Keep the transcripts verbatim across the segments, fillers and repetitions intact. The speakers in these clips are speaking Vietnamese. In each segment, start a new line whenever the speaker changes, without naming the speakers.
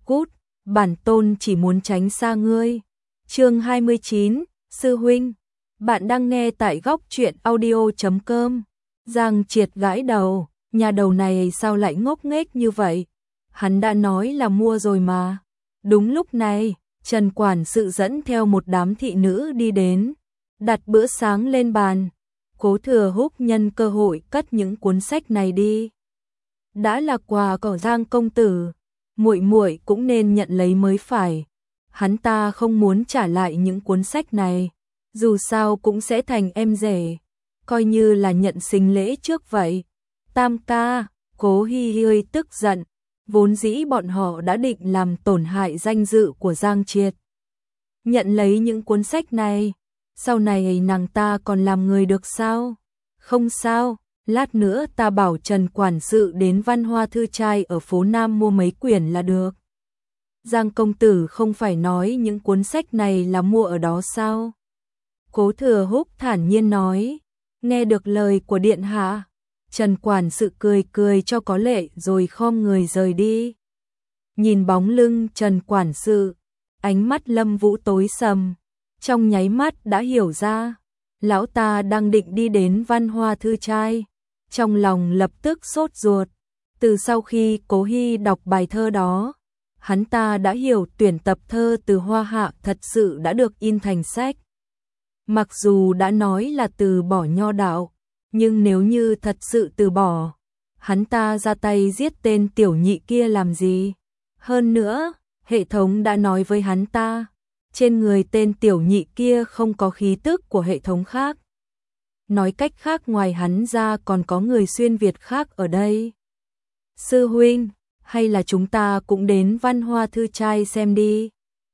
cút, bản tôn chỉ muốn tránh xa ngươi. Chương hai mươi chín, sư huynh. Bạn đang nghe tại góc truyện audio chấm com. Giang Triệt gãi đầu, nhà đầu này sao lại ngốc nghếch như vậy? Hắn đã nói là mua rồi mà. Đúng lúc này, Trần quản sự dẫn theo một đám thị nữ đi đến, đặt bữa sáng lên bàn. Cố Thừa Húc nhân cơ hội cất những cuốn sách này đi. Đã là quà của Giang công tử, muội muội cũng nên nhận lấy mới phải. Hắn ta không muốn trả lại những cuốn sách này, dù sao cũng sẽ thành em rể, coi như là nhận sinh lễ trước vậy. Tam ca, Cố Hi Hi hơi tức giận, vốn dĩ bọn họ đã định làm tổn hại danh dự của Giang Triệt. Nhận lấy những cuốn sách này, sau này nàng ta còn làm người được sao? Không sao, lát nữa ta bảo Trần quản sự đến Văn Hoa Thư Trai ở phố Nam mua mấy quyển là được. Giang công tử không phải nói những cuốn sách này là mua ở đó sao? Cố Thừa Húc thản nhiên nói, nghe được lời của điện hạ. Trần quản sự cười cười cho có lệ rồi khom người rời đi. Nhìn bóng lưng Trần quản sự, ánh mắt Lâm Vũ tối sầm, trong nháy mắt đã hiểu ra, lão ta đang định đi đến Văn Hoa Thư Trai, trong lòng lập tức sốt ruột. Từ sau khi Cố Hi đọc bài thơ đó, hắn ta đã hiểu tuyển tập thơ từ Hoa Hạ thật sự đã được in thành sách. Mặc dù đã nói là từ bỏ nho đạo, nhưng nếu như thật sự từ bỏ, hắn ta ra tay giết tên tiểu nhị kia làm gì? Hơn nữa, hệ thống đã nói với hắn ta, trên người tên tiểu nhị kia không có khí tức của hệ thống khác. Nói cách khác ngoài hắn ra còn có người xuyên Việt khác ở đây. Sư huynh, hay là chúng ta cũng đến Văn Hoa Thư Trai xem đi.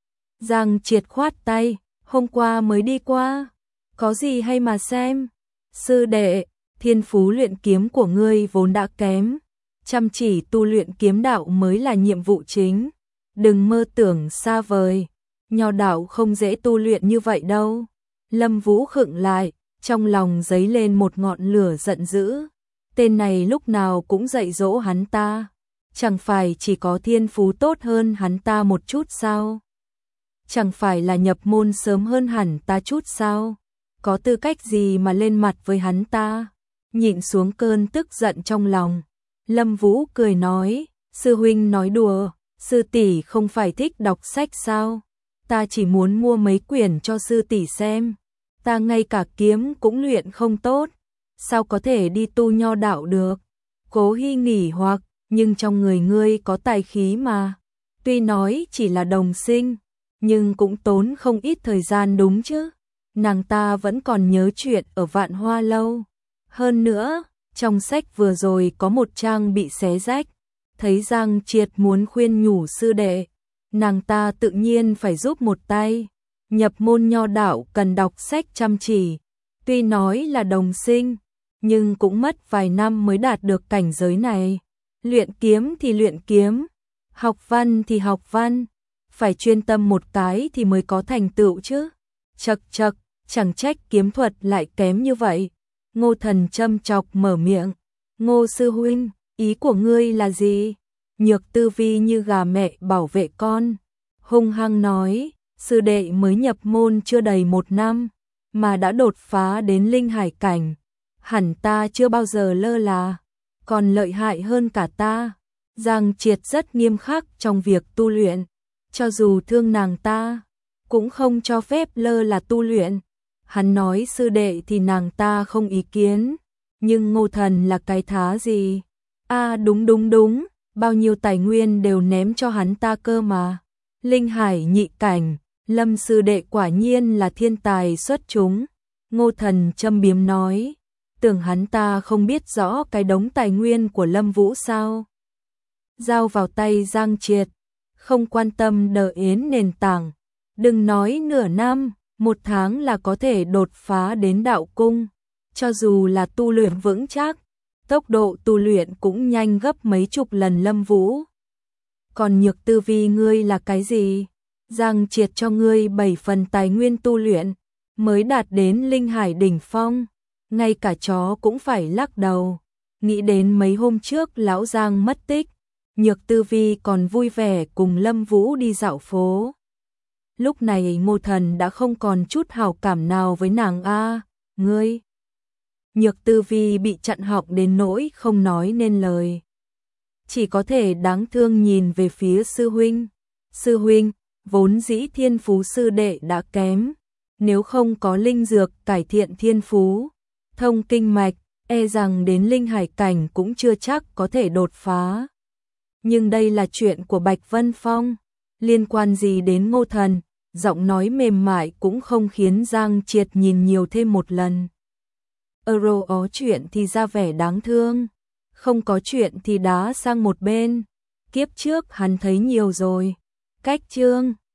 Giang Triệt khoát tay, hôm qua mới đi qua, có gì hay mà xem. Sư đệ, thiên phú luyện kiếm của ngươi vốn đã kém, chăm chỉ tu luyện kiếm đạo mới là nhiệm vụ chính. Đừng mơ tưởng xa vời, nho đạo không dễ tu luyện như vậy đâu. Lâm Vũ khựng lại, trong lòng dấy lên một ngọn lửa giận dữ. Tên này lúc nào cũng dạy dỗ hắn ta, chẳng phải chỉ có thiên phú tốt hơn hắn ta một chút sao? Chẳng phải là nhập môn sớm hơn hẳn ta chút sao? Có tư cách gì mà lên mặt với hắn ta? Nhịn xuống cơn tức giận trong lòng, Lâm Vũ cười nói, sư huynh nói đùa, sư tỷ không phải thích đọc sách sao? Ta chỉ muốn mua mấy quyển cho sư tỷ xem. Ta ngay cả kiếm cũng luyện không tốt, sao có thể đi tu nho đạo được? Cố Hi nghỉ hoặc, nhưng trong người ngươi có tài khí mà. Tuy nói chỉ là đồng sinh, nhưng cũng tốn không ít thời gian đúng chứ. Nàng ta vẫn còn nhớ chuyện ở Vạn Hoa Lâu. Hơn nữa, trong sách vừa rồi có một trang bị xé rách. Thấy Giang Triệt muốn khuyên nhủ sư đệ, nàng ta tự nhiên phải giúp một tay. Nhập môn nho đạo cần đọc sách chăm chỉ. Tuy nói là đồng sinh, nhưng cũng mất vài năm mới đạt được cảnh giới này. Luyện kiếm thì luyện kiếm, học văn thì học văn, phải chuyên tâm một cái thì mới có thành tựu chứ. Chậc chậc, chẳng trách kiếm thuật lại kém như vậy. Ngô Thần châm chọc mở miệng, Ngô sư huynh, ý của ngươi là gì? Nhược Tư Vi như gà mẹ bảo vệ con, hung hăng nói, sư đệ mới nhập môn chưa đầy một năm, mà đã đột phá đến linh hải cảnh, hẳn ta chưa bao giờ lơ là, còn lợi hại hơn cả ta. Giang Triệt rất nghiêm khắc trong việc tu luyện, cho dù thương nàng ta, cũng không cho phép lơ là tu luyện. Hắn nói sư đệ thì nàng ta không ý kiến, nhưng Ngô Thần là cái thá gì? À đúng đúng đúng, bao nhiêu tài nguyên đều ném cho hắn ta cơ mà. Linh hải nhị cảnh, Lâm sư đệ quả nhiên là thiên tài xuất chúng. Ngô Thần châm biếm nói, tưởng hắn ta không biết rõ cái đống tài nguyên của Lâm Vũ sao? Giao vào tay Giang Triệt, không quan tâm đỡ yến nền tảng, đừng nói nửa năm, một tháng là có thể đột phá đến đạo cung. Cho dù là tu luyện vững chắc, tốc độ tu luyện cũng nhanh gấp mấy chục lần Lâm Vũ. Còn Nhược Tư Vi ngươi là cái gì? Giang Triệt cho ngươi bảy phần tài nguyên tu luyện, mới đạt đến linh hải đỉnh phong, ngay cả chó cũng phải lắc đầu. Nghĩ đến mấy hôm trước lão Giang mất tích, Nhược Tư Vi còn vui vẻ cùng Lâm Vũ đi dạo phố. Lúc này Ngô Thần đã không còn chút hảo cảm nào với nàng a, ngươi. Nhược Tư Vi bị chặn họng đến nỗi không nói nên lời. Chỉ có thể đáng thương nhìn về phía sư huynh. Sư huynh, vốn dĩ thiên phú sư đệ đã kém. Nếu không có linh dược cải thiện thiên phú, thông kinh mạch, e rằng đến linh hải cảnh cũng chưa chắc có thể đột phá. Nhưng đây là chuyện của Bạch Vân Phong, liên quan gì đến Ngô Thần, giọng nói mềm mại cũng không khiến Giang Triệt nhìn nhiều thêm một lần. Euro có chuyện thì ra vẻ đáng thương, không có chuyện thì đá sang một bên, kiếp trước hắn thấy nhiều rồi. Cách chương